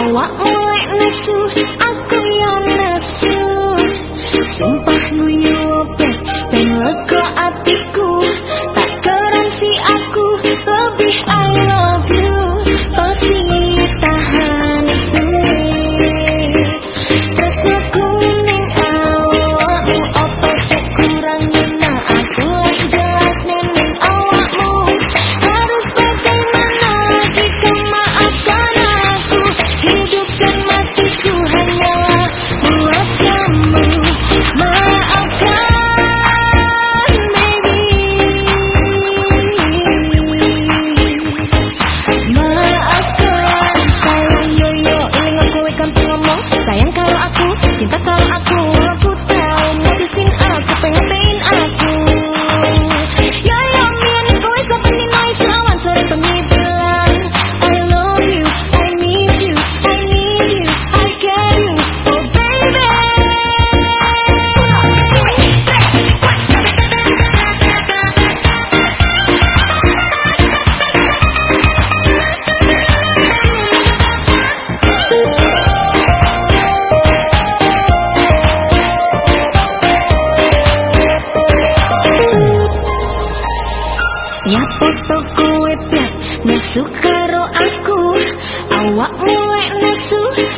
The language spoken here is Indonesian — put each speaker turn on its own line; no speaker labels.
awakmu lek nesu, aku yo nesu. Sumpah guyu opek, ben lega atiku. Tak keren si aku, lebih I love you. Pasti tahan suwe. Tresno kuning awakmu, apa sek kurang nyena. Aku lek jelas nening awakmu. Harus bagaimana jika maafkan aku. Hidup dan matiku hanyalah buat kamu. Maafkan baby. Maafkan sayang yoyo, iling aku ikan ngomong. Sayang kalau aku, cinta kalau aku tahu modusin aku, pengen bein aku. Yoyo mian kowe sampe nino itu awan sore bengi bilang I love you, I need you, I need you, I get you, oh baby. Ya foto kowe plek nesu karo aku, awakmu lek nesu